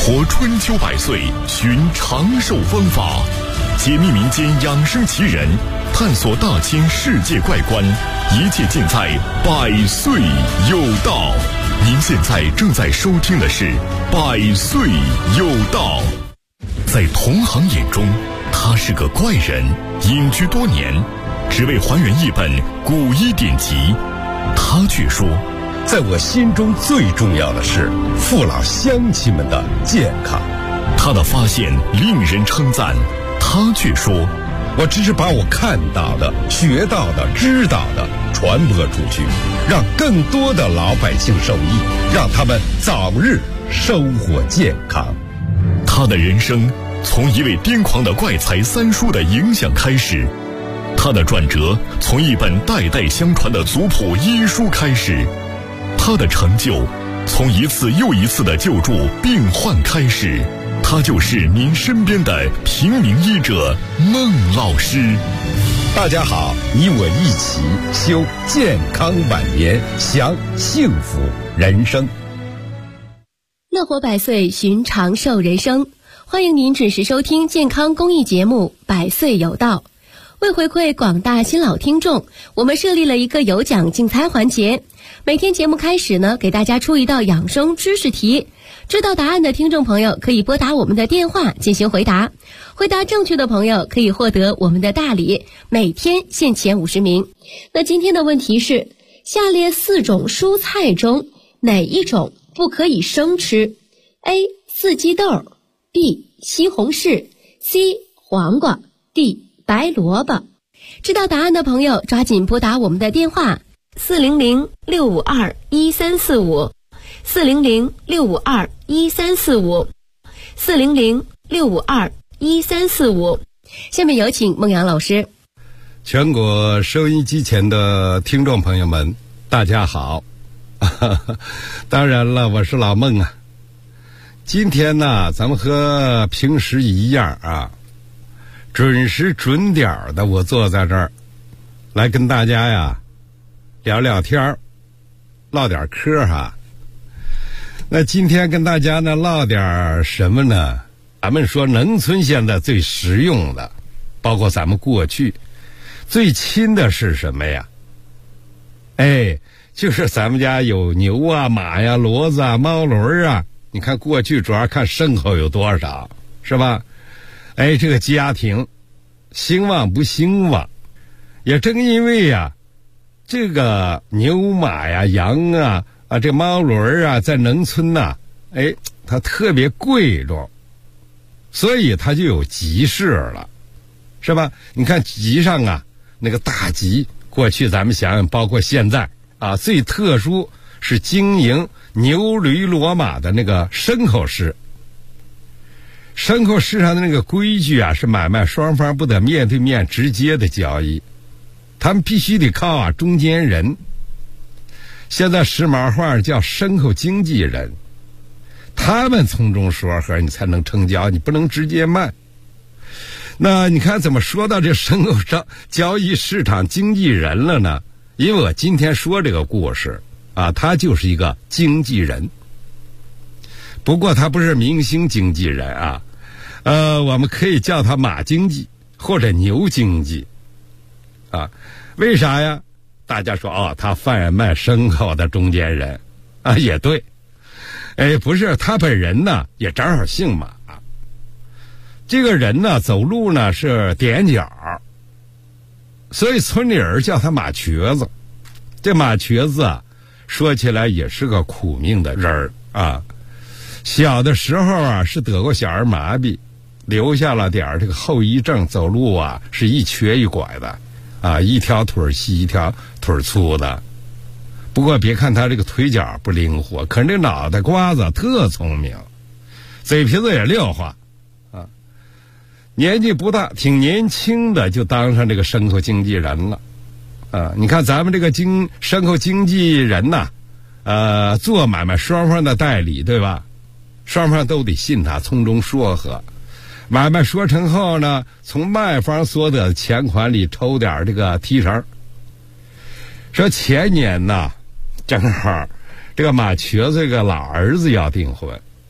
活春秋百岁，寻长寿方法，解密民间养生奇人，探索大千世界怪观，一切尽在百岁有道。您现在正在收听的是百岁有道。在同行眼中，他是个怪人，隐居多年，只为还原一本古医典籍。他却说， 在我心中最重要的是父老乡亲们的健康。 他的发现令人称赞，他却说， 我只是把我看到的、学到的、知道的传播出去，让更多的老百姓受益，让他们早日收获健康。 他的人生从一位癫狂的怪才三叔的影响开始，他的转折从一本代代相传的族谱医书开始，他的成就从一次又一次的救助病患开始。他就是您身边的平民医者孟老师。 大家好，你我一起修健康晚年，享幸福人生。 乐活百岁，寻长寿人生。欢迎您准时收听健康公益节目《百岁有道》。为回馈广大新老听众，我们设立了一个有奖竞猜环节。每天节目开始呢，给大家出一道养生知识题。知道答案的听众朋友可以拨打我们的电话进行回答，回答正确的朋友可以获得我们的大礼，每天限前50名。那今天的问题是，下列4种蔬菜中哪一种不可以生吃？ A. 四季豆， B. 西红柿， C. 黄瓜， D. 白萝卜。知道答案的朋友抓紧拨打我们的电话400-652-1345 400-652-1345 400-652-1345。下面有请孟阳老师。 全国收音机前的听众朋友们，大家好。当然了，我是老孟啊。今天呢，咱们和平时一样啊，准时准点的，我坐在这儿来跟大家呀聊聊天，唠点嗑哈。那今天跟大家呢唠点什么呢？咱们说农村现在最实用的，包括咱们过去最亲的是什么呀？就是咱们家有牛啊、马呀、骡子啊、猫轮啊。你看过去主要看牲口有多少，是吧？这个家庭兴旺不兴旺，也正因为呀，这个牛马呀、羊啊、这猫轮啊，在农村呐，它特别贵重，所以它就有集市了，是吧？你看集上啊，那个大集，过去咱们想想，包括现在啊，最特殊是经营牛驴骡马的那个牲口市。牲口市上的那个规矩啊，是买卖双方不得面对面直接的交易，他们必须得靠中间人。现在时髦话叫牲口经纪人，他们从中说和，你才能成交，你不能直接卖。那你看怎么说到这牲口交易市场经纪人了呢？因为我今天说这个故事啊，他就是一个经纪人，不过他不是明星经纪人啊，我们可以叫他马经纪或者牛经纪啊。为啥呀？大家说他贩卖牲口的中间人啊，也对。不是，他本人呢也正好姓马。这个人呢走路呢是踮脚，所以村里人叫他马瘸子。这马瘸子啊，说起来也是个苦命的人啊。小的时候啊是得过小儿麻痹，留下了点这个后遗症，走路啊是一瘸一拐的啊，一条腿细一条腿粗的。不过别看他这个腿脚不灵活，可是这脑袋瓜子特聪明，嘴皮子也溜滑啊。年纪不大，挺年轻的就当上这个牲口经纪人了啊。你看咱们这个牲口经纪人呐，做买卖双方的代理，对吧？双方都得信他，从中说和。买卖说成后呢，从卖方所得的钱款里抽点这个提成。说前年呢，正好这个马瘸子这个老儿子要订婚，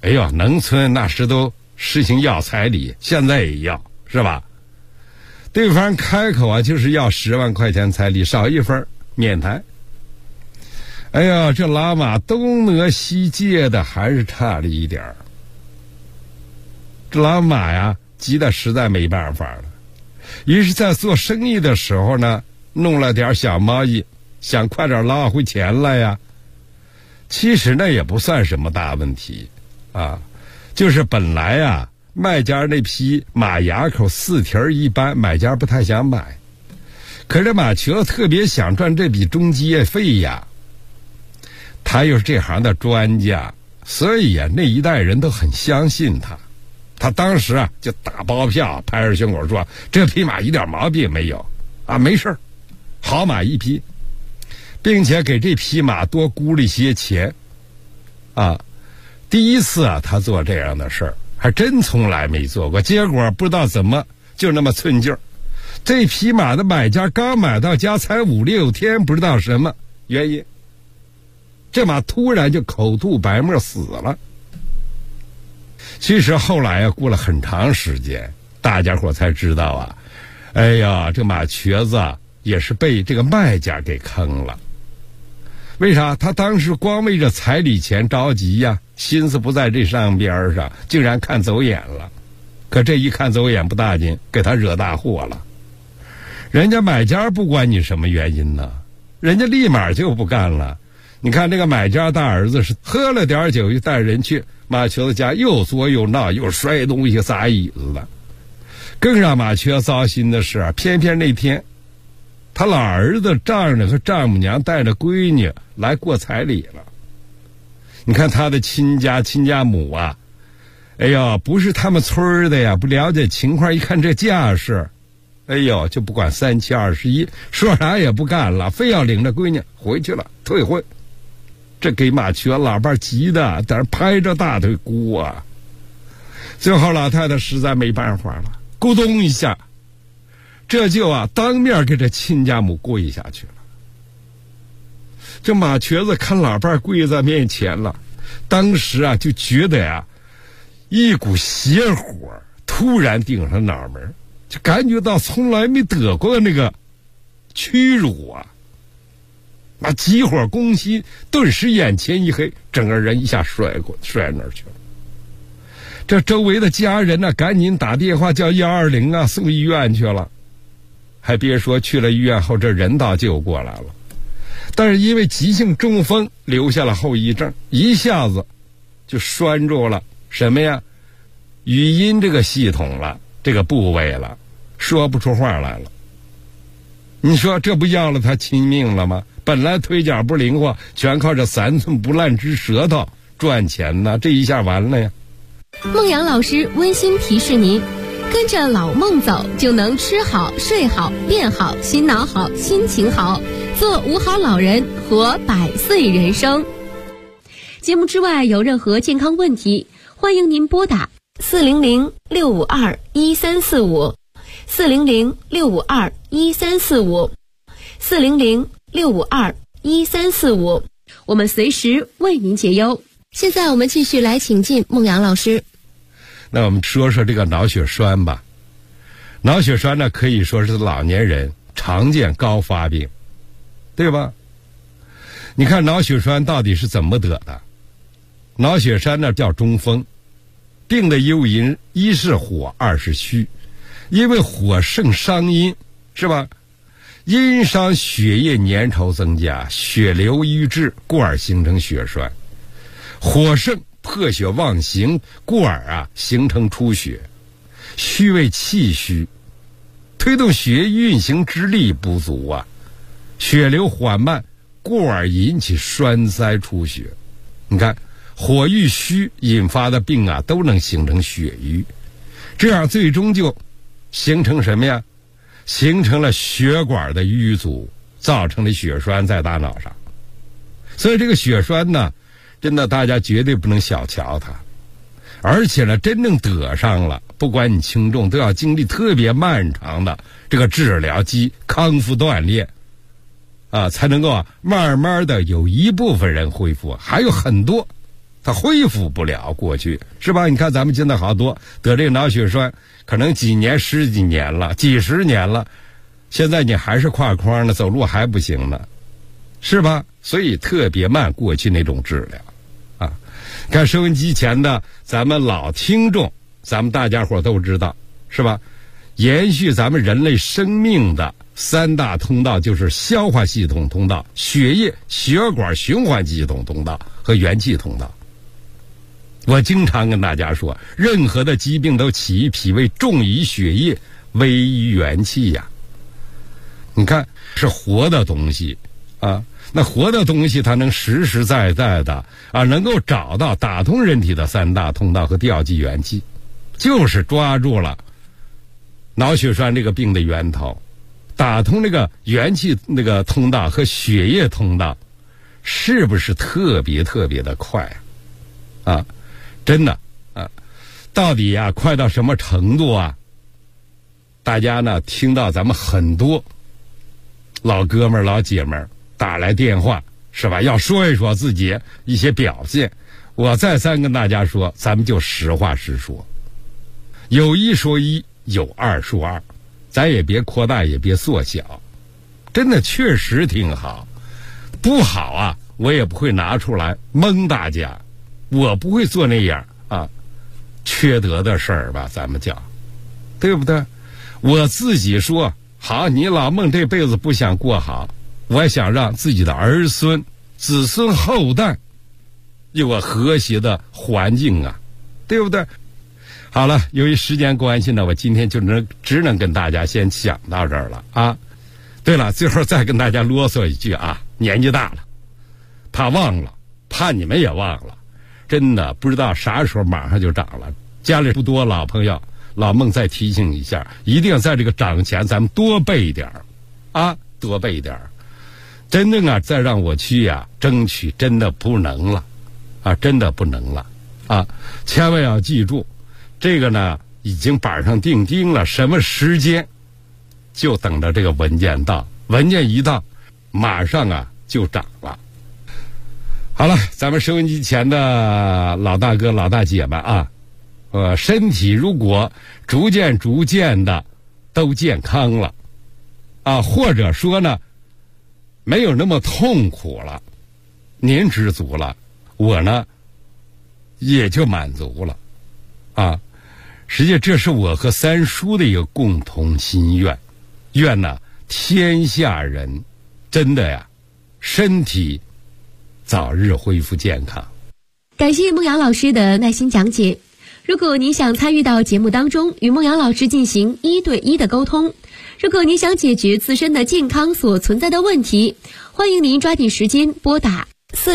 哎呦，农村那时都实行要彩礼，现在也要，是吧？对方开口啊，就是要10万块钱彩礼，少一分免谈。哎呀，这老马东挪西借的，还是差了一点儿。这老马呀，急得实在没办法了，于是在做生意的时候呢，弄了点小贸易，想快点捞回钱来呀。其实那也不算什么大问题啊，就是本来啊，卖家那匹马牙口4蹄一般，买家不太想买，可是马瘸子特别想赚这笔中介费呀。他又是这行的专家，所以啊，那一代人都很相信他。他当时啊，就打包票，拍着胸口说：“这匹马一点毛病没有啊，没事儿，好马一匹，并且给这匹马多估了一些钱。”啊，第一次啊，他做这样的事儿，还真从来没做过。结果不知道怎么就那么寸劲儿，这匹马的买家刚买到家才5、6天，不知道什么原因，这马突然就口吐白沫死了。其实后来啊，过了很长时间，大家伙才知道啊，哎呀，这马瘸子啊，也是被这个卖家给坑了。为啥？他当时光为这彩礼钱着急呀，心思不在这上边上，竟然看走眼了。可这一看走眼不大紧，给他惹大祸了。人家买家不管你什么原因呢，人家立马就不干了。你看这个买家大儿子是喝了点酒，就带人去马瘸子家，又作又闹，又摔东西砸椅子的。更让马瘸子糟心的是，偏偏那天他老儿子丈人和丈母娘带着闺女来过彩礼了。你看他的亲家母啊，哎呦，不是他们村的呀，不了解情况，一看这架势，哎呦，就不管3七21，说啥也不干了，非要领着闺女回去了，退婚。这给马瘸老伴急的，在那拍着大腿哭啊。最后老太太实在没办法了，咕咚一下，这就啊当面给这亲家母跪下去了。这马瘸子看老伴跪在面前了，当时啊就觉得呀，一股邪火突然顶上脑门，就感觉到从来没得过那个屈辱啊。那急火攻心，顿时眼前一黑，整个人一下摔那儿去了。这周围的家人呢，赶紧打电话叫120啊，送医院去了。还别说，去了医院后，这人倒救过来了，但是因为急性中风留下了后遗症，一下子就拴住了什么呀？语音这个系统了，这个部位了，说不出话来了。你说这不要了他亲命了吗？本来腿脚不灵活，全靠这3寸不烂之舌头赚钱呢，这一下完了呀。 孟阳老师温馨提示您，跟着老孟走，就能吃好睡好变好，心脑好心情好，做5好老人，活100岁人生。节目之外有任何健康问题，欢迎您拨打400-652-1345 400-652-1345 400-652-1345，我们随时为您解忧。现在我们继续来请进孟阳老师。 那我们说说这个脑血栓吧。脑血栓呢，可以说是老年人常见高发病，对吧？你看脑血栓到底是怎么得的？脑血栓呢叫中风，病的诱因一是火，二是虚。因为火盛伤阴，是吧？阴伤血液粘稠增加，血流瘀滞，故而形成血栓。火盛破血妄行，故而啊形成出血。虚为气虚，推动血液运行之力不足啊，血流缓慢，故而引起栓塞出血。你看火遇虚引发的病啊，都能形成血瘀，这样最终就形成什么呀？形成了血管的淤阻，造成了血栓在大脑上。所以这个血栓呢，真的大家绝对不能小瞧它，而且呢，真正得上了，不管你轻重，都要经历特别漫长的这个治疗及康复锻炼啊，才能够慢慢的有一部分人恢复，还有很多它恢复不了过去，是吧？你看咱们现在好多得这个脑血栓，可能几年、十几年了、几十年了，现在你还是挎筐呢，走路还不行呢，是吧？所以特别慢过去那种治疗啊。看收音机前的咱们老听众，咱们大家伙都知道，是吧？延续咱们人类生命的三大通道就是消化系统通道、血液血管循环系统通道和元气通道。我经常跟大家说，任何的疾病都起于脾胃，重于血液，危于元气呀。你看，是活的东西啊，那活的东西它能实实在在的啊，能够找到打通人体的三大通道和调剂元气，就是抓住了脑血栓这个病的源头，打通那个元气那个通道和血液通道，是不是特别特别的快啊？真的啊，到底呀快到什么程度啊？大家呢听到咱们很多老哥们儿老姐们儿打来电话，是吧？要说一说自己一些表现，我再三跟大家说，咱们就实话实说，有一说一，有二说二，咱也别扩大也别缩小，真的确实挺好，不好啊我也不会拿出来蒙大家，我不会做那样啊缺德的事儿吧，咱们讲对不对？我自己说好，你老孟这辈子不想过好，我想让自己的儿孙子孙后代有个和谐的环境啊，对不对？好了，由于时间关系呢，我今天就只能跟大家先讲到这儿了啊。对了，最后再跟大家啰嗦一句啊，年纪大了怕忘了，怕你们也忘了，真的不知道啥时候马上就长了，家里不多老朋友，老孟再提醒一下，一定在这个长前咱们多备一点啊，多备一点。真正啊再让我去呀争取真的不能了啊，真的不能了啊，千万要记住这个呢已经板上钉钉了，什么时间就等着这个文件到，文件一到马上啊就长了。好了，咱们收音机前的老大哥老大姐们啊，身体如果逐渐的都健康了啊，或者说呢没有那么痛苦了，您知足了，我呢也就满足了啊。实际这是我和三叔的一个共同心愿，愿呢天下人真的呀身体早日恢复健康。 感谢孟阳老师的耐心讲解。如果您想参与到节目当中，与孟阳老师进行1对1的沟通，如果您想解决自身的健康所存在的问题，欢迎您抓紧时间拨打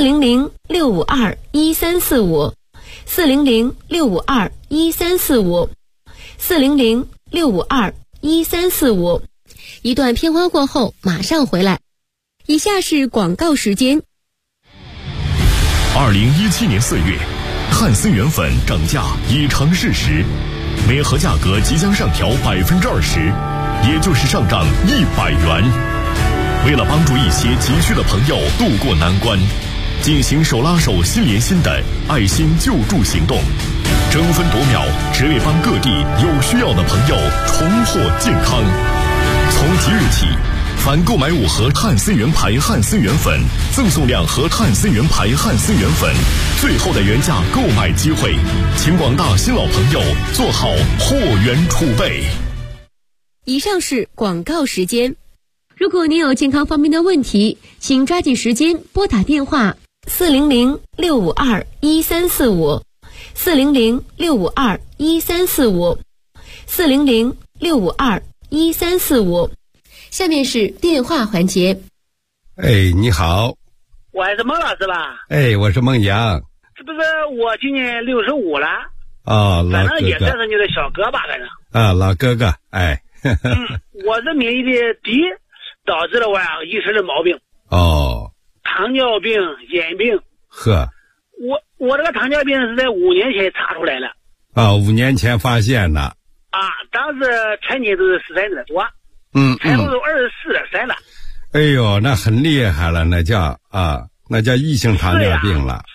400-652-1345 400-652-1345 400-652-1345。一段片花过后马上回来。以下是广告时间。 2017年4月，汉森源粉涨价已成事实，每盒价格即将上调20%，也就是上涨100元。为了帮助一些急需的朋友渡过难关，进行手拉手心连心的爱心救助行动，争分夺秒，只为帮各地有需要的朋友重获健康。从即日起，凡购买5盒汉森源牌汉森源粉，赠送2盒汉森源牌汉森源粉，最后的原价购买机会，请广大新老朋友做好货源储备。 以上是广告时间。如果您有健康方面的问题，请抓紧时间拨打电话400-652-1345 400-652-1345 400-652-1345。下面是电话环节。 哎，你好。 我还是孟老师吧？ 哎，我是孟阳。 是不是我今年65了？ 哦，老哥哥。 反正也算是你的小哥吧，反正。 啊，老哥哥，哎。 我这免疫力低，导致了我一身的毛病。 哦。 糖尿病、眼病。 呵。 我这个糖尿病是在5年前查出来了。 啊，5年前发现的。 啊，当时全年都是13多。才都24.3了。 哎呦，那很厉害了，那叫异性糖尿病了。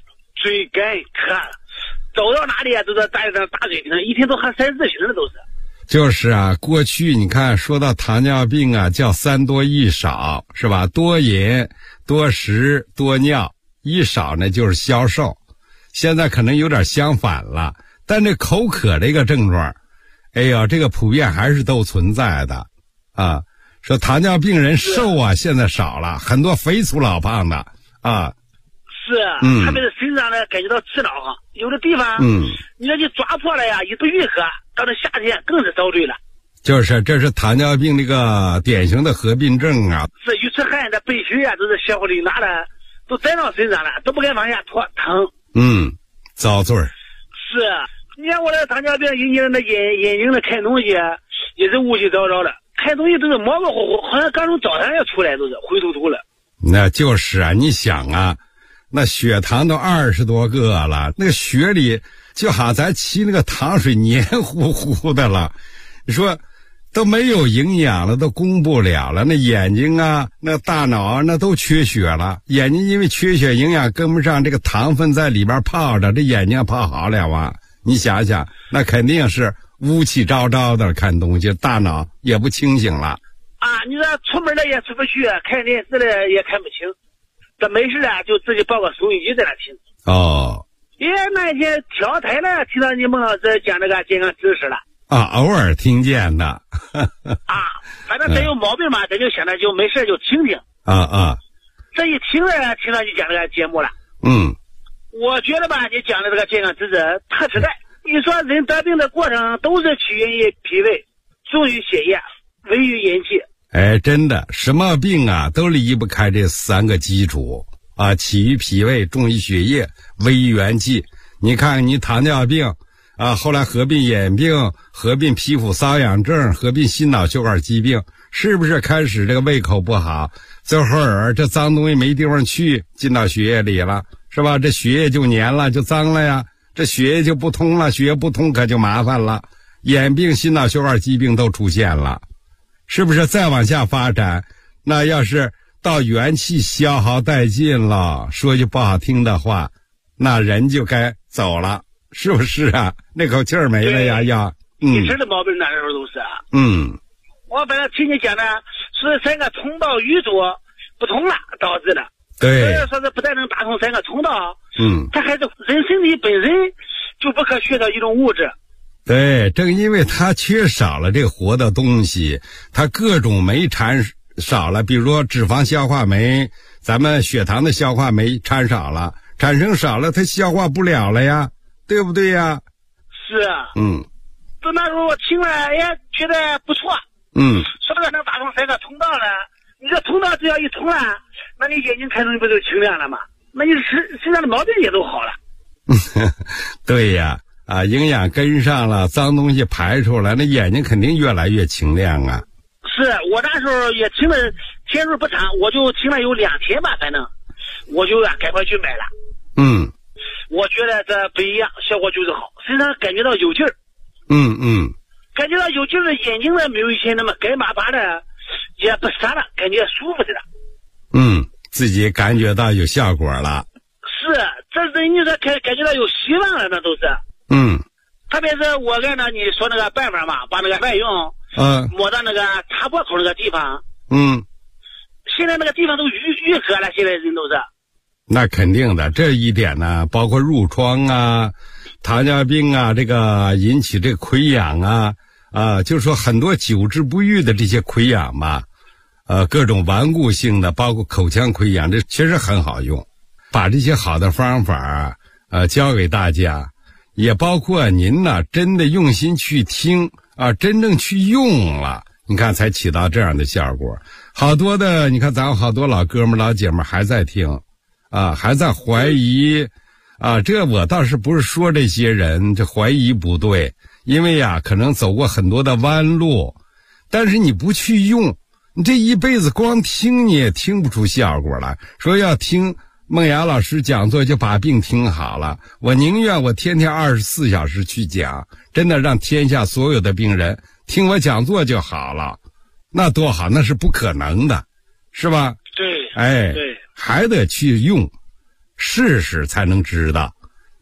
水干渴，走到哪里啊都是大嘴瓶，一天都喝3、4瓶的都是。 就是啊，过去你看说到糖尿病啊，叫3多1少，是吧？多饮、多食、多尿，一少呢就是消瘦。现在可能有点相反了，但这口渴这个症状，哎呀，这个普遍还是都存在的啊。说糖尿病人瘦啊，现在少了，很多肥粗老胖的啊。 是，他们的身上呢感觉到刺挠哈，有的地方，你说你抓破了呀，一不愈合，到了夏天更是遭罪了。 就是这是糖尿病这个典型的合并症啊。 是鱼吃汗的背心啊，都是血乎里拿的，都粘到身上了，都不敢往下拖，疼。 遭罪。 是，你看我这糖尿病引起的那眼睛的看东西也是乌七糟糟的，看东西都是模模糊糊，好像刚从早上要出来，都是灰秃秃了。那就是啊，你想啊，那血糖都20多个了，那个血里就好像咱沏那个糖水黏糊糊的了，你说都没有营养了，都供不了了。那眼睛啊，那大脑啊，那都缺血了。眼睛因为缺血，营养跟不上，这个糖分在里边泡着，这眼睛泡好了啊。你想想，那肯定是乌气昭昭的看东西，大脑也不清醒了。 啊，你说出门了也出不去，看电视了也看不清，这没事啊就自己抱个收音机在那听。 哦。 那天调台了，听到你孟老师讲这个健康知识了。 偶尔听见的。 反正咱有毛病嘛，咱就想着就没事就听听。这一听了，听到你讲这个节目了。我觉得吧，你讲的这个健康知识特实在。你说人得病的过程都是起源于脾胃，重于血液，危于元气。 真的，什么病啊都离不开这3个基础啊，起于脾胃，重于血液，危于元气。你看你糖尿病啊，后来合并眼病，合并皮肤瘙痒症，合并心脑血管疾病，是不是开始这个胃口不好，最后这脏东西没地方去，进到血液里了，是吧？这血液就黏了，就脏了呀，这血液就不通了，血液不通可就麻烦了，眼病、心脑血管疾病都出现了，是不是？再往下发展，那要是到元气消耗殆尽了，说句不好听的话，那人就该走了，是不是啊？那口气儿没了呀，要一身的毛病那时候都是。我反正听你讲的是3个通道运作不通了导致的。 对。 所以说是不但能打通3个通道，它还是人身体本身就不可缺少一种物质。 对，正因为它缺少了这个活的东西，它各种酶产少了，比如说脂肪消化酶，咱们血糖的消化酶产少了，产生少了，它消化不了了呀，对不对呀？ 是啊。就那时候我听了，觉得不错。说这个能打通3个通道了，你这通道只要一通了，那你眼睛看东西不就清亮了吗？那你身上的毛病也都好了。 对呀。营养跟上了，脏东西排出来，那眼睛肯定越来越清亮啊。 是我那时候也听了，天数不长，我就听了有2天吧，反正我就赶快去买了。我觉得这不一样，效果就是好，身上感觉到有劲儿。感觉到有劲儿的，眼睛呢没有以前那么干巴巴的，也不涩了，感觉舒服着了。 自己感觉到有效果了。 是，这人你说感觉到有希望了，那都是。特别是我按照你说那个办法嘛，把那个外用抹到那个插播口那个地方。现在那个地方都愈合了，现在人都是。 那肯定的，这一点呢，包括褥疮啊、糖尿病啊，这个引起这个溃疡啊，就是说很多久治不愈的这些溃疡吧，各种顽固性的，包括口腔溃疡，这确实很好用。把这些好的方法教给大家，也包括您呢真的用心去听啊，真正去用了，你看才起到这样的效果。好多的，你看咱有好多老哥们老姐们还在听还在怀疑这我倒是不是说这些人这怀疑不对，因为可能走过很多的弯路，但是你不去用，你这一辈子光听你也听不出效果来。说要听孟雅老师讲座就把病听好了，我宁愿我天天24小时去讲，真的让天下所有的病人听我讲座就好了，那多好，那是不可能的，是吧？ 对。 对，还得去用，试试才能知道。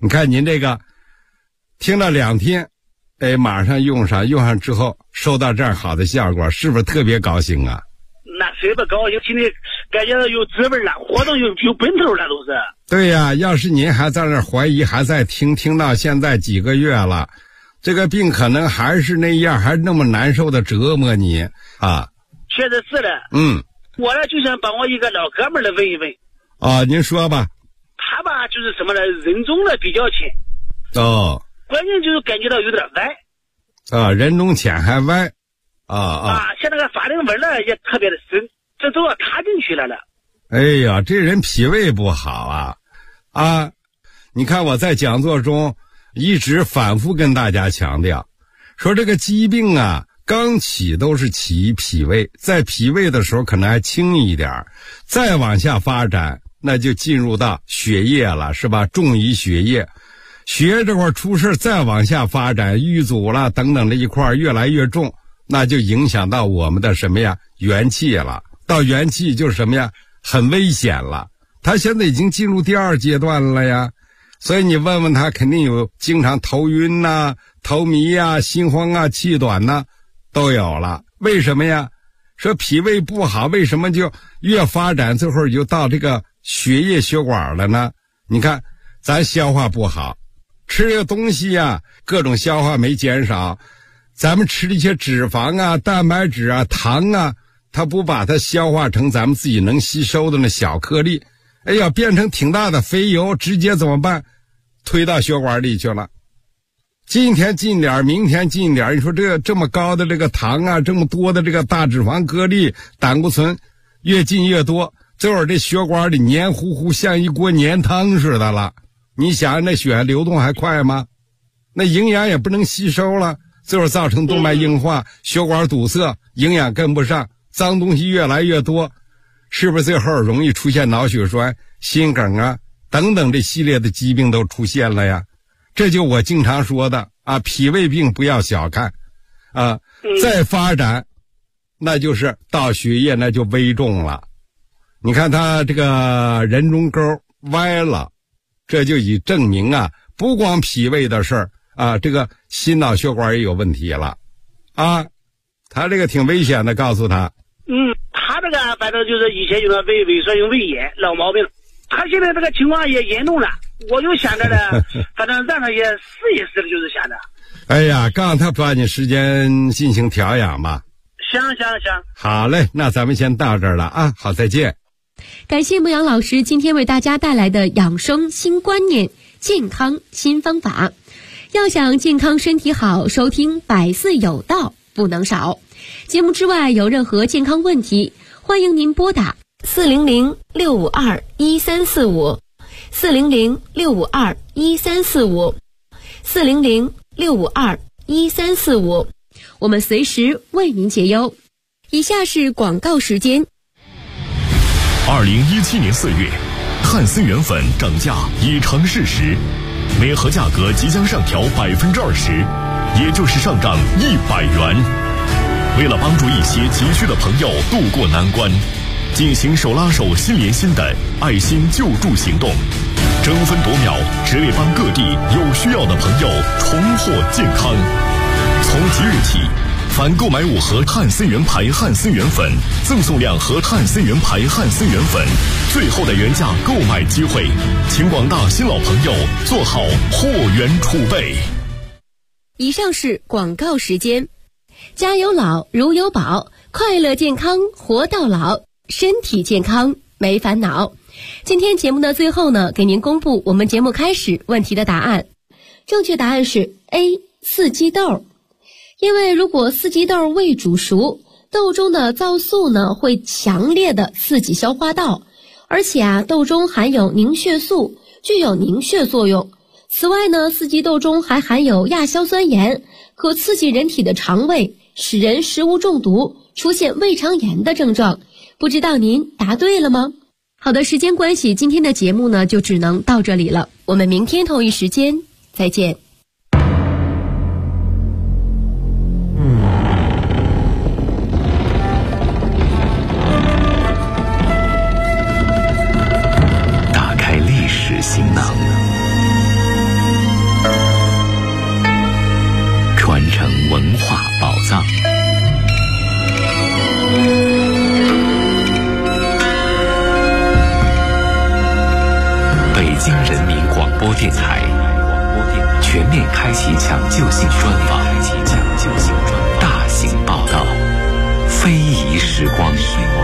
你看您这个听了2天，哎，马上用上之后收到这样好的效果，是不是特别高兴啊？ 那谁不高兴？今天感觉到有滋味了，活动有奔头了，都是。 对呀，要是您还在那怀疑，还在听到现在几个月了，这个病可能还是那样，还是那么难受的折磨你啊。 确实是的。我呢就想帮我一个老哥们儿来问一问。 啊，您说吧。 他吧就是什么呢？人中呢比较浅。关键就是感觉到有点歪。 人中浅还歪。 像那个法令纹呢也特别的深，这都要插进去了。 哎呀，这人脾胃不好啊！你看我在讲座中一直反复跟大家强调，说这个疾病啊，刚起都是起于脾胃，在脾胃的时候可能还轻一点，再往下发展，那就进入到血液了，是吧？重于血液，血液这块出事，再往下发展，瘀阻了等等这一块越来越重，那就影响到我们的什么呀？元气了。到元气就是什么呀？很危险了。他现在已经进入第2阶段了呀。所以你问问他，肯定有经常头晕呐、头迷啊、心慌啊、气短呐，都有了。为什么呀？说脾胃不好，为什么就越发展最后就到这个血液血管了呢？你看咱消化不好，吃这个东西呀，各种消化没减少，咱们吃的一些脂肪啊、蛋白质啊、糖啊，它不把它消化成咱们自己能吸收的那小颗粒，哎呀，变成挺大的肥油，直接怎么办？推到血管里去了。今天进点，明天进点，你说这么高的这个糖啊，这么多的这个大脂肪颗粒、胆固醇，越进越多，最后这血管里黏糊糊，像一锅黏汤似的了。你想那血流动还快吗？那营养也不能吸收了，最后造成动脉硬化、血管堵塞，营养跟不上，脏东西越来越多，是不是最后容易出现脑血栓、心梗啊等等这系列的疾病都出现了呀？这就我经常说的啊，脾胃病不要小看啊，再发展那就是到血液那就危重了。你看他这个人中沟歪了，这就已证明啊，不光脾胃的事儿啊，这个心脑血管也有问题了啊。他这个挺危险的，告诉他。 他这个反正就是以前有个胃酸性胃炎老毛病，他现在这个情况也严重了，我就想着呢，反正让他也试一试，就是想着。 哎呀，告诉他抓紧时间进行调养吧。 行。 好嘞，那咱们先到这儿了啊，好，再见。 感谢牧羊老师今天为大家带来的养生新观念、健康新方法。要想健康身体好，收听百岁有道不能少。节目之外有任何健康问题，欢迎您拨打400-652-1345 400-652-1345 400-652-1345，我们随时为您解忧。以下是广告时间。 2017年4月，汉森源粉涨价已成事实，每盒价格即将上调20%，也就是上涨100元。为了帮助一些急需的朋友渡过难关，进行手拉手心连心的爱心救助行动，争分夺秒，只为帮各地有需要的朋友重获健康。从即日起，凡购买5盒汉森源牌汉森源粉，赠送2盒汉森源牌汉森源粉，最后的原价购买机会，请广大新老朋友做好货源储备。 以上是广告时间。家有老如有宝，快乐健康活到老，身体健康没烦恼。今天节目的最后呢，给您公布我们节目开始问题的答案。正确答案是 A 四季豆。因为如果四季豆未煮熟，豆中的皂素呢会强烈的刺激消化道，而且豆中含有凝血素，具有凝血作用。此外呢，四季豆中还含有亚硝酸盐，可刺激人体的肠胃，使人食物中毒，出现胃肠炎的症状。不知道您答对了吗？好的，时间关系，今天的节目呢就只能到这里了，我们明天同一时间再见。 打开历史行囊， 播电台，全面开启抢救性专访，大型报道，非遗时光。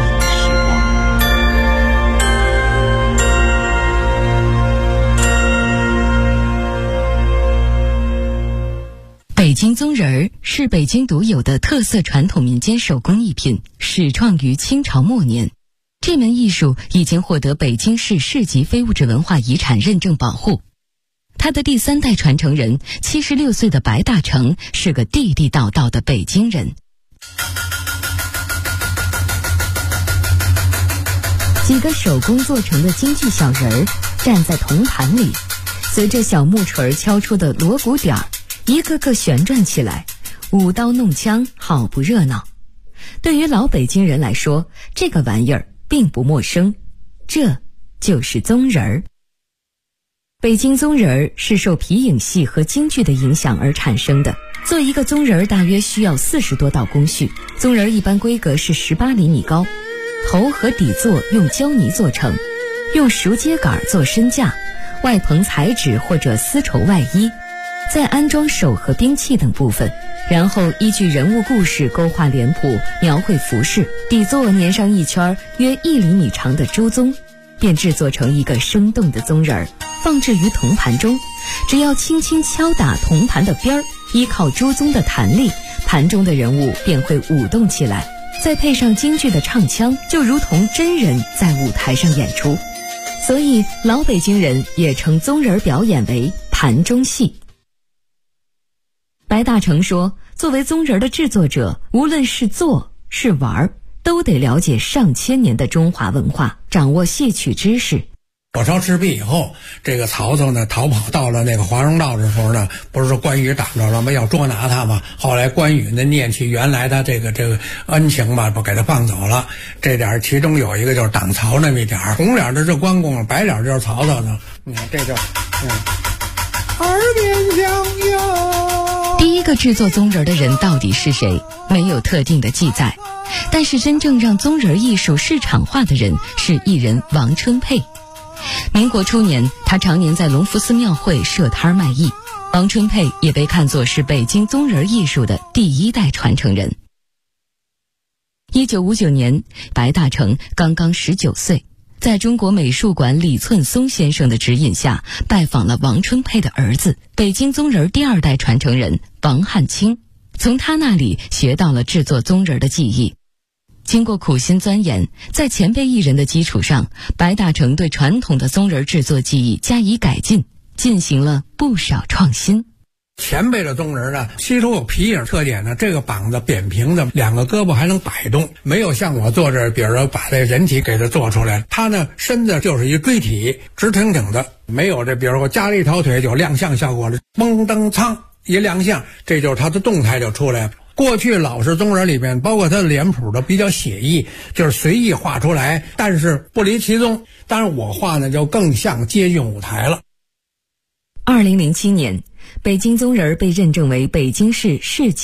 北京宗人儿是北京独有的特色传统民间手工艺品，始创于清朝末年。这门艺术已经获得北京市市级非物质文化遗产认证保护。他的第3代传承人76岁的白大成是个地地道道的北京人。几个手工做成的京剧小人儿站在铜盘里，随着小木锤敲出的锣鼓点儿，一个个旋转起来，舞刀弄枪，好不热闹。对于老北京人来说，这个玩意儿并不陌生，这就是宗人儿。北京宗人儿是受皮影戏和京剧的影响而产生的。做一个宗人儿大约需要40多道工序，宗人儿一般规格是18厘米高，头和底座用胶泥做成，用熟秸秆做身架，外棚彩纸或者丝绸外衣，再安装手和兵器等部分，然后依据人物故事勾画脸谱，描绘服饰，底座粘上一圈约1厘米长的朱宗，便制作成一个生动的宗人儿，放置于铜盘中。只要轻轻敲打铜盘的边儿，依靠朱宗的弹力，盘中的人物便会舞动起来，再配上京剧的唱腔，就如同真人在舞台上演出。所以老北京人也称宗人表演为盘中戏。白大成说，作为宗人的制作者，无论是做是玩，都得了解上千年的中华文化，掌握戏曲知识。 火烧赤壁以后，这个曹操呢逃跑到了那个华容道的时候呢，不是说关羽挡着了吗？要捉拿他吗？后来关羽呢念起原来的这个恩情吧，不给他放走了。这点其中有一个就是挡曹那么一点，红脸的是关公，白脸就是曹操呢。你看这就耳边响哟。 第一个制作宗人的人到底是谁？没有特定的记载，但是真正让宗人艺术市场化的人是艺人王春佩。民国初年，他常年在隆福寺庙会设摊卖艺。王春佩也被看作是北京宗人艺术的第1代传承人。1959年，白大成刚刚19岁，在中国美术馆李寸松先生的指引下，拜访了王春佩的儿子，北京宗人第2代传承人王汉卿，从他那里学到了制作宗人的技艺。经过苦心钻研，在前辈艺人的基础上，白大成对传统的宗人制作技艺加以改进，进行了不少创新。 前辈的宗人呢，西头有皮影特点呢，这个膀子扁平的，2个胳膊还能摆动，没有像我做这，比如说把这人体给它做出来，他呢身子就是一锥体，直挺挺的，没有这，比如说加了一条腿就亮相效果了，嘣噔噌一亮相，这就是他的动态就出来了。过去老式宗人里面，包括他的脸谱都比较写意，就是随意画出来，但是不离其宗。当然我画呢就更像接近舞台了。 2007年，北京宗人被认证为北京市市级